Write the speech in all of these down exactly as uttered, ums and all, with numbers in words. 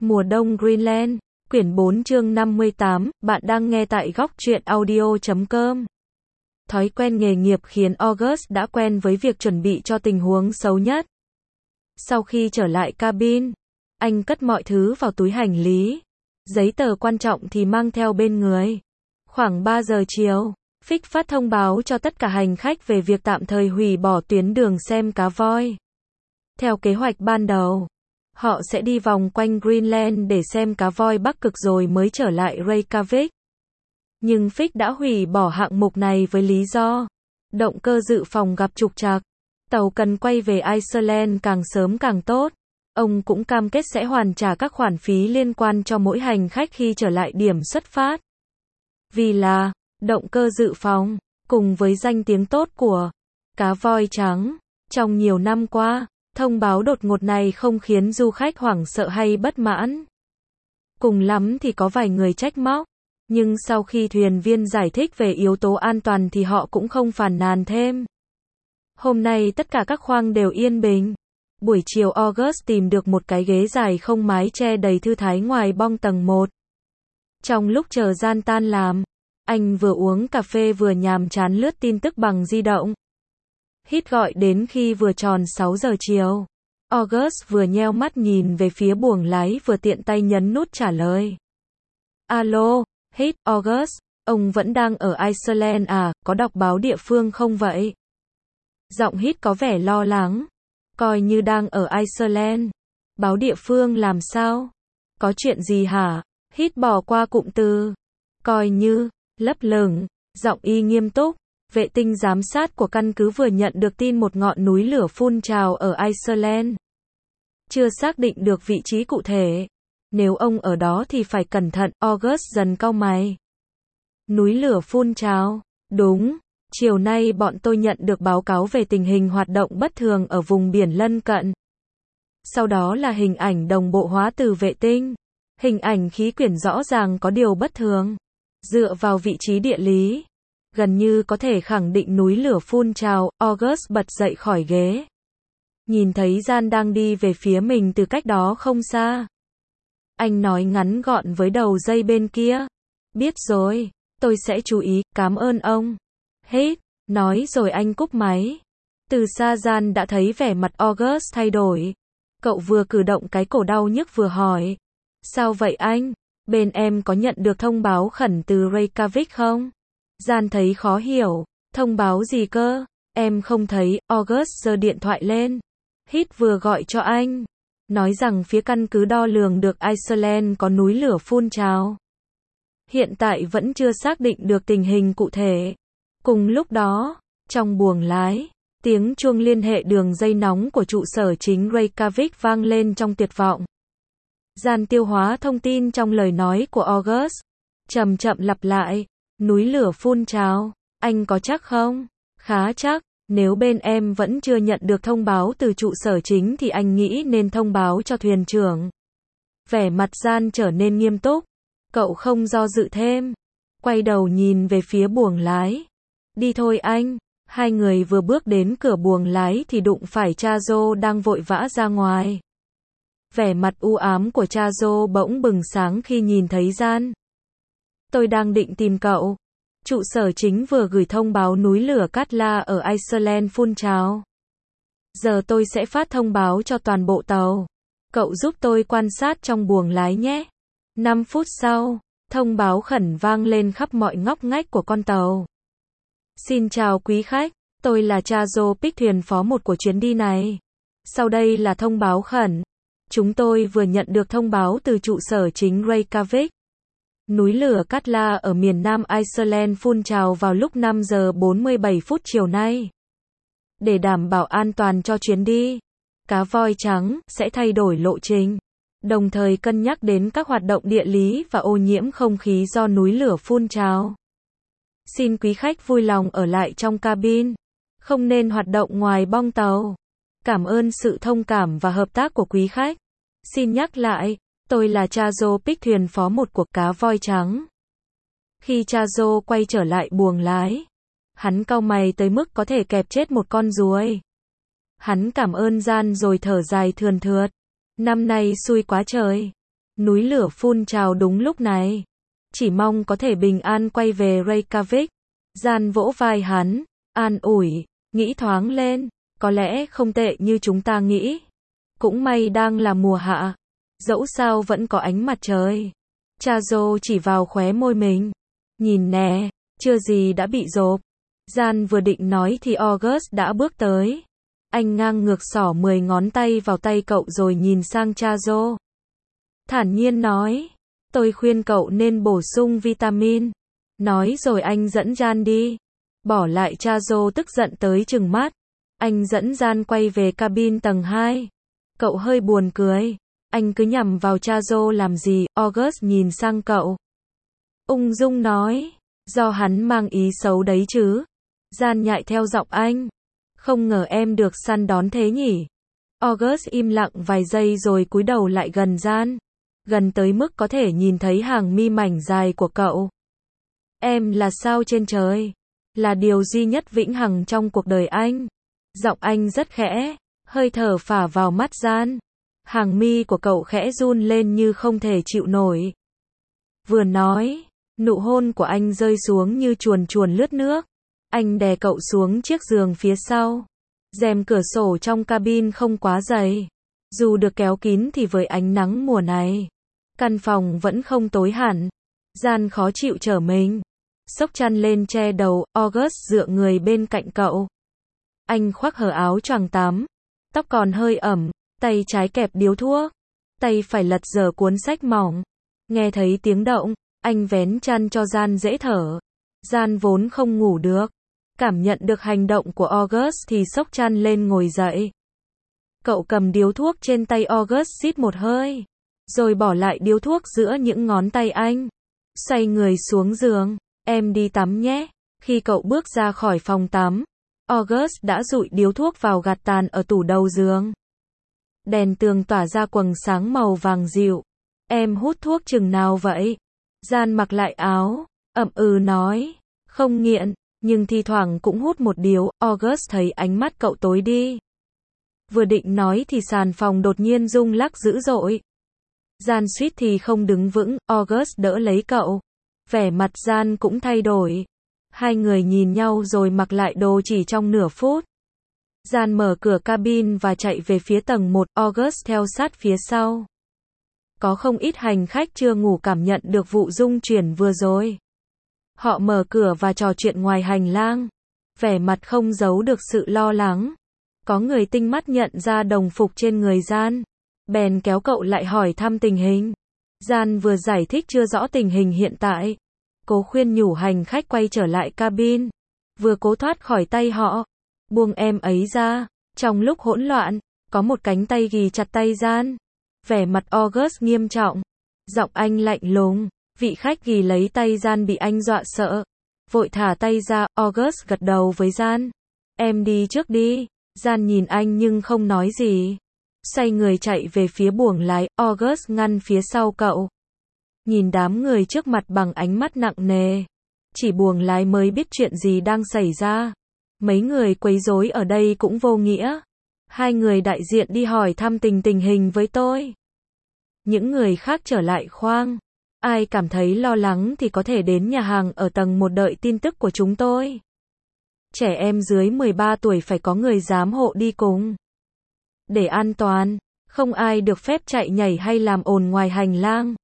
Mùa đông Greenland, quyển bốn chương năm mươi tám, bạn đang nghe tại góc truyện audio chấm com. Thói quen nghề nghiệp khiến August đã quen với việc chuẩn bị cho tình huống xấu nhất. Sau khi trở lại cabin, anh cất mọi thứ vào túi hành lý. Giấy tờ quan trọng thì mang theo bên người. Khoảng ba giờ chiều, Fix phát thông báo cho tất cả hành khách về việc tạm thời hủy bỏ tuyến đường xem cá voi. Theo kế hoạch ban đầu, họ sẽ đi vòng quanh Greenland để xem cá voi Bắc Cực rồi mới trở lại Reykjavik. Nhưng Fix đã hủy bỏ hạng mục này với lý do động cơ dự phòng gặp trục trặc. Tàu cần quay về Iceland càng sớm càng tốt. Ông cũng cam kết sẽ hoàn trả các khoản phí liên quan cho mỗi hành khách khi trở lại điểm xuất phát. Vì là động cơ dự phòng, cùng với danh tiếng tốt của cá voi trắng, trong nhiều năm qua, thông báo đột ngột này không khiến du khách hoảng sợ hay bất mãn. Cùng lắm thì có vài người trách móc, nhưng sau khi thuyền viên giải thích về yếu tố an toàn thì họ cũng không phàn nàn thêm. Hôm nay tất cả các khoang đều yên bình. Buổi chiều August tìm được một cái ghế dài không mái che đầy thư thái ngoài bong tầng một. Trong lúc chờ gian tan làm, anh vừa uống cà phê vừa nhàm chán lướt tin tức bằng di động. Hít gọi đến khi vừa tròn sáu giờ chiều. August vừa nheo mắt nhìn về phía buồng lái vừa tiện tay nhấn nút trả lời. Alo, Hít, August, ông vẫn đang ở Iceland à, có đọc báo địa phương không vậy? Giọng Hít có vẻ lo lắng. Coi như đang ở Iceland. Báo địa phương làm sao? Có chuyện gì hả? Hít bỏ qua cụm từ. Coi như, lấp lửng, giọng y nghiêm túc. Vệ tinh giám sát của căn cứ vừa nhận được tin một ngọn núi lửa phun trào ở Iceland. Chưa xác định được vị trí cụ thể. Nếu ông ở đó thì phải cẩn thận, August dần cau mày. Núi lửa phun trào, đúng. Chiều nay bọn tôi nhận được báo cáo về tình hình hoạt động bất thường ở vùng biển lân cận. Sau đó là hình ảnh đồng bộ hóa từ vệ tinh. Hình ảnh khí quyển rõ ràng có điều bất thường. Dựa vào vị trí địa lý, gần như có thể khẳng định núi lửa phun trào. August bật dậy khỏi ghế. Nhìn thấy Gian đang đi về phía mình từ cách đó không xa. Anh nói ngắn gọn với đầu dây bên kia. Biết rồi, tôi sẽ chú ý, cảm ơn ông. Hết, nói rồi anh cúp máy. Từ xa Gian đã thấy vẻ mặt August thay đổi. Cậu vừa cử động cái cổ đau nhức vừa hỏi. Sao vậy anh? Bên em có nhận được thông báo khẩn từ Reykjavik không? Gian thấy khó hiểu. Thông báo gì cơ? Em không thấy. August giơ điện thoại lên. Hít vừa gọi cho anh. Nói rằng phía căn cứ đo lường được Iceland có núi lửa phun trào. Hiện tại vẫn chưa xác định được tình hình cụ thể. Cùng lúc đó, trong buồng lái, tiếng chuông liên hệ đường dây nóng của trụ sở chính Reykjavik vang lên trong tuyệt vọng. Gian tiêu hóa thông tin trong lời nói của August. Chậm chậm lặp lại. Núi lửa phun trào. Anh có chắc không? Khá chắc. Nếu bên em vẫn chưa nhận được thông báo từ trụ sở chính thì anh nghĩ nên thông báo cho thuyền trưởng. Vẻ mặt Gian trở nên nghiêm túc. Cậu không do dự thêm. Quay đầu nhìn về phía buồng lái. Đi thôi anh. Hai người vừa bước đến cửa buồng lái thì đụng phải cha Joe đang vội vã ra ngoài. Vẻ mặt u ám của cha Joe bỗng bừng sáng khi nhìn thấy Gian. Tôi đang định tìm cậu. Trụ sở chính vừa gửi thông báo núi lửa Katla ở Iceland phun trào. Giờ tôi sẽ phát thông báo cho toàn bộ tàu. Cậu giúp tôi quan sát trong buồng lái nhé. năm phút sau, thông báo khẩn vang lên khắp mọi ngóc ngách của con tàu. Xin chào quý khách, tôi là cha Joe Pick, thuyền phó một của chuyến đi này. Sau đây là thông báo khẩn. Chúng tôi vừa nhận được thông báo từ trụ sở chính Reykjavik. Núi lửa Katla ở miền nam Iceland phun trào vào lúc năm giờ bốn mươi bảy phút chiều nay. Để đảm bảo an toàn cho chuyến đi, cá voi trắng sẽ thay đổi lộ trình, đồng thời cân nhắc đến các hoạt động địa lý và ô nhiễm không khí do núi lửa phun trào. Xin quý khách vui lòng ở lại trong cabin, không nên hoạt động ngoài bong tàu. Cảm ơn sự thông cảm và hợp tác của quý khách. Xin nhắc lại, tôi là cha Joe Pick, thuyền phó một của cá voi trắng. Khi cha Joe quay trở lại buồng lái, hắn cau mày tới mức có thể kẹp chết một con ruồi. Hắn cảm ơn Gian rồi thở dài thườn thượt. Năm nay xui quá trời. Núi lửa phun trào đúng lúc này. Chỉ mong có thể bình an quay về Reykjavik. Jan vỗ vai hắn, an ủi, nghĩ thoáng lên, có lẽ không tệ như chúng ta nghĩ. Cũng may đang là mùa hạ, dẫu sao vẫn có ánh mặt trời. Chazo chỉ vào khóe môi mình. Nhìn nè, chưa gì đã bị rộp. Jan vừa định nói thì August đã bước tới. Anh ngang ngược xỏ mười ngón tay vào tay cậu rồi nhìn sang Chazo. Thản nhiên nói, tôi khuyên cậu nên bổ sung vitamin. Nói rồi anh dẫn Jan đi. Bỏ lại Chazo tức giận tới trừng mắt. Anh dẫn Jan quay về cabin tầng hai. Cậu hơi buồn cười. Anh cứ nhằm vào Chazo làm gì? August nhìn sang cậu. Ung dung nói, do hắn mang ý xấu đấy chứ. Jan nhại theo giọng anh. Không ngờ em được săn đón thế nhỉ. August im lặng vài giây rồi cúi đầu lại gần Jan. Gần tới mức có thể nhìn thấy hàng mi mảnh dài của cậu. Em là sao trên trời. Là điều duy nhất vĩnh hằng trong cuộc đời anh. Giọng anh rất khẽ, hơi thở phả vào mắt Jan. Hàng mi của cậu khẽ run lên như không thể chịu nổi. Vừa nói, nụ hôn của anh rơi xuống như chuồn chuồn lướt nước. Anh đè cậu xuống chiếc giường phía sau. Rèm cửa sổ trong cabin không quá dày. Dù được kéo kín thì với ánh nắng mùa này, căn phòng vẫn không tối hẳn. Jan khó chịu trở mình. Xốc chăn lên che đầu, August dựa người bên cạnh cậu. Anh khoác hở áo choàng tắm. Tóc còn hơi ẩm, tay trái kẹp điếu thuốc. Tay phải lật dở cuốn sách mỏng. Nghe thấy tiếng động, anh vén chăn cho Jan dễ thở. Jan vốn không ngủ được. Cảm nhận được hành động của August thì xốc chăn lên ngồi dậy. Cậu cầm điếu thuốc trên tay August xít một hơi. Rồi bỏ lại điếu thuốc giữa những ngón tay anh. Xoay người xuống giường. Em đi tắm nhé. Khi cậu bước ra khỏi phòng tắm, August đã dụi điếu thuốc vào gạt tàn ở tủ đầu giường. Đèn tường tỏa ra quầng sáng màu vàng dịu. Em hút thuốc chừng nào vậy? Jan mặc lại áo, ậm ừ nói. Không nghiện, nhưng thi thoảng cũng hút một điếu. August thấy ánh mắt cậu tối đi. Vừa định nói thì sàn phòng đột nhiên rung lắc dữ dội. Jan suýt thì không đứng vững, August đỡ lấy cậu. Vẻ mặt Jan cũng thay đổi. Hai người nhìn nhau rồi mặc lại đồ chỉ trong nửa phút. Jan mở cửa cabin và chạy về phía tầng một, August theo sát phía sau. Có không ít hành khách chưa ngủ cảm nhận được vụ rung chuyển vừa rồi. Họ mở cửa và trò chuyện ngoài hành lang. Vẻ mặt không giấu được sự lo lắng. Có người tinh mắt nhận ra đồng phục trên người Jan. Bèn kéo cậu lại hỏi thăm tình hình. Jan vừa giải thích chưa rõ tình hình hiện tại. Cố khuyên nhủ hành khách quay trở lại cabin. Vừa cố thoát khỏi tay họ. Buông em ấy ra. Trong lúc hỗn loạn, có một cánh tay ghì chặt tay Jan. Vẻ mặt August nghiêm trọng. Giọng anh lạnh lùng. Vị khách ghì lấy tay Jan bị anh dọa sợ. Vội thả tay ra, August gật đầu với Jan. Em đi trước đi. Jan nhìn anh nhưng không nói gì. Xoay người chạy về phía buồng lái, August ngăn phía sau cậu. Nhìn đám người trước mặt bằng ánh mắt nặng nề. Chỉ buồng lái mới biết chuyện gì đang xảy ra. Mấy người quấy rối ở đây cũng vô nghĩa. Hai người đại diện đi hỏi thăm tình tình hình với tôi. Những người khác trở lại khoang. Ai cảm thấy lo lắng thì có thể đến nhà hàng ở tầng một đợi tin tức của chúng tôi. Trẻ em dưới mười ba tuổi phải có người giám hộ đi cùng. Để an toàn, không ai được phép chạy nhảy hay làm ồn ngoài hành lang.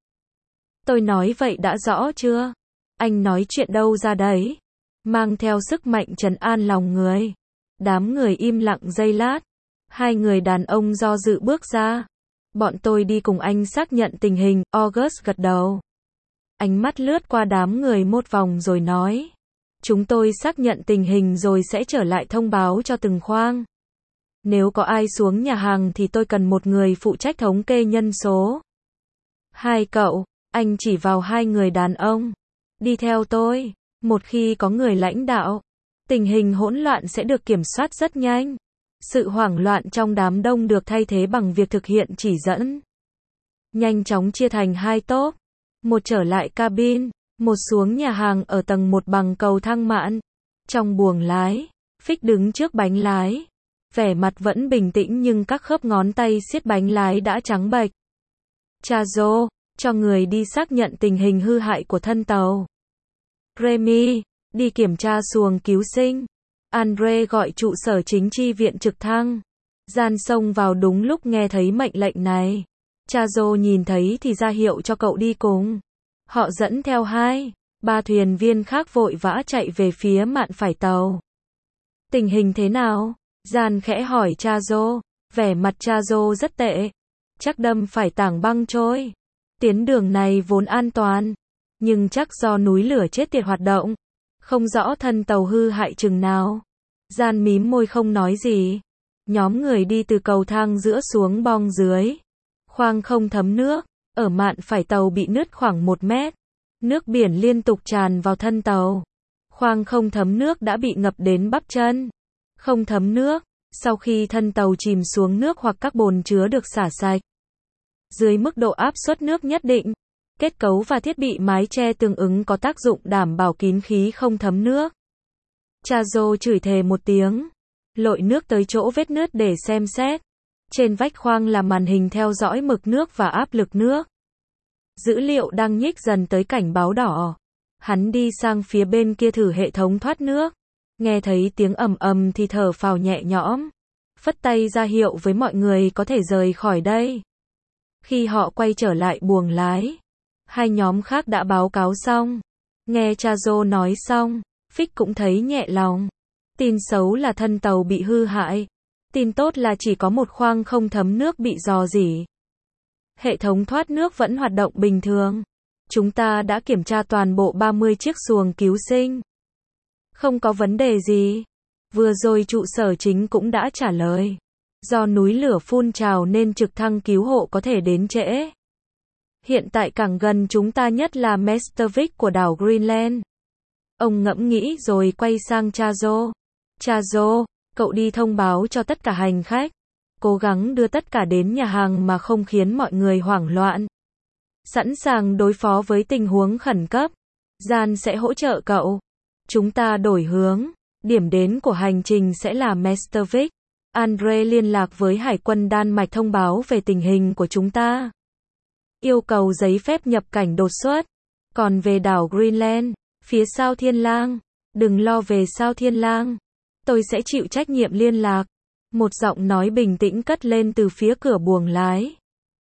Tôi nói vậy đã rõ chưa? Anh nói chuyện đâu ra đấy? Mang theo sức mạnh trấn an lòng người. Đám người im lặng giây lát. Hai người đàn ông do dự bước ra. Bọn tôi đi cùng anh xác nhận tình hình, August gật đầu. Ánh mắt lướt qua đám người một vòng rồi nói. Chúng tôi xác nhận tình hình rồi sẽ trở lại thông báo cho từng khoang. Nếu có ai xuống nhà hàng thì tôi cần một người phụ trách thống kê nhân số. Hai cậu, anh chỉ vào hai người đàn ông. Đi theo tôi. Một khi có người lãnh đạo, tình hình hỗn loạn sẽ được kiểm soát rất nhanh. Sự hoảng loạn trong đám đông được thay thế bằng việc thực hiện chỉ dẫn. Nhanh chóng chia thành hai tốp. Một trở lại cabin, một xuống nhà hàng ở tầng một bằng cầu thang mạn. Trong buồng lái, Fix đứng trước bánh lái. Vẻ mặt vẫn bình tĩnh nhưng các khớp ngón tay siết bánh lái đã trắng bệch. Chazo, cho người đi xác nhận tình hình hư hại của thân tàu. Remy, đi kiểm tra xuồng cứu sinh. Andre gọi trụ sở chính chi viện trực thăng. Gian xông vào đúng lúc nghe thấy mệnh lệnh này. Chazo nhìn thấy thì ra hiệu cho cậu đi cùng. Họ dẫn theo hai, ba thuyền viên khác vội vã chạy về phía mạn phải tàu. Tình hình thế nào? Gian khẽ hỏi Chazo. Vẻ mặt Chazo rất tệ. Chắc đâm phải tảng băng trôi. Tuyến đường này vốn an toàn, nhưng chắc do núi lửa chết tiệt hoạt động. Không rõ thân tàu hư hại chừng nào. Gian mím môi không nói gì. Nhóm người đi từ cầu thang giữa xuống bong dưới. Khoang không thấm nước. Ở mạn phải tàu bị nứt khoảng một mét. Nước biển liên tục tràn vào thân tàu. Khoang không thấm nước đã bị ngập đến bắp chân. Không thấm nước. Sau khi thân tàu chìm xuống nước hoặc các bồn chứa được xả sạch dưới mức độ áp suất nước nhất định, kết cấu và thiết bị mái che tương ứng có tác dụng đảm bảo kín khí không thấm nước. Chazo chửi thề một tiếng, lội nước tới chỗ vết nứt để xem xét. Trên vách khoang là màn hình theo dõi mực nước và áp lực nước. Dữ liệu đang nhích dần tới cảnh báo đỏ. Hắn đi sang phía bên kia thử hệ thống thoát nước. Nghe thấy tiếng ầm ầm thì thở phào nhẹ nhõm. Phất tay ra hiệu với mọi người có thể rời khỏi đây. Khi họ quay trở lại buồng lái, hai nhóm khác đã báo cáo xong. Nghe Chazo nói xong, Fix cũng thấy nhẹ lòng. Tin xấu là thân tàu bị hư hại. Tin tốt là chỉ có một khoang không thấm nước bị rò rỉ. Hệ thống thoát nước vẫn hoạt động bình thường. Chúng ta đã kiểm tra toàn bộ ba mươi chiếc xuồng cứu sinh. Không có vấn đề gì. Vừa rồi trụ sở chính cũng đã trả lời. Do núi lửa phun trào nên trực thăng cứu hộ có thể đến trễ. Hiện tại cảng gần chúng ta nhất là Mestervik của đảo Greenland. Ông ngẫm nghĩ rồi quay sang Chazo. Chazo, cậu đi thông báo cho tất cả hành khách. Cố gắng đưa tất cả đến nhà hàng mà không khiến mọi người hoảng loạn. Sẵn sàng đối phó với tình huống khẩn cấp. Gian sẽ hỗ trợ cậu. Chúng ta đổi hướng. Điểm đến của hành trình sẽ là Mestervik. Andre liên lạc với Hải quân Đan Mạch thông báo về tình hình của chúng ta. Yêu cầu giấy phép nhập cảnh đột xuất. Còn về đảo Greenland, phía Sao Thiên Lang, đừng lo về Sao Thiên Lang. Tôi sẽ chịu trách nhiệm liên lạc. Một giọng nói bình tĩnh cất lên từ phía cửa buồng lái.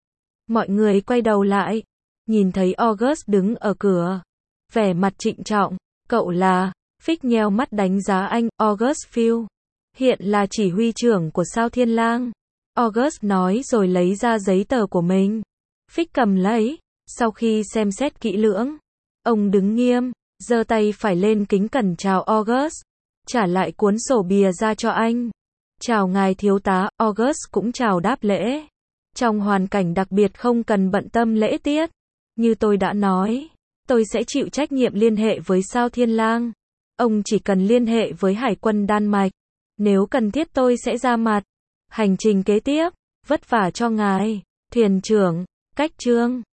Mọi người quay đầu lại. Nhìn thấy August đứng ở cửa. Vẻ mặt trịnh trọng. Cậu là... Fix nheo mắt đánh giá anh, August Field. Hiện là chỉ huy trưởng của Sao Thiên Lang. August nói rồi lấy ra giấy tờ của mình. Fix cầm lấy. Sau khi xem xét kỹ lưỡng, ông đứng nghiêm, giơ tay phải lên kính cẩn chào August. Trả lại cuốn sổ bìa ra cho anh. Chào ngài thiếu tá, August cũng chào đáp lễ. Trong hoàn cảnh đặc biệt không cần bận tâm lễ tiết. Như tôi đã nói, tôi sẽ chịu trách nhiệm liên hệ với Sao Thiên Lang. Ông chỉ cần liên hệ với Hải quân Đan Mạch. Nếu cần thiết tôi sẽ ra mặt. Hành trình kế tiếp, vất vả cho ngài, thuyền trưởng, Cách Trương.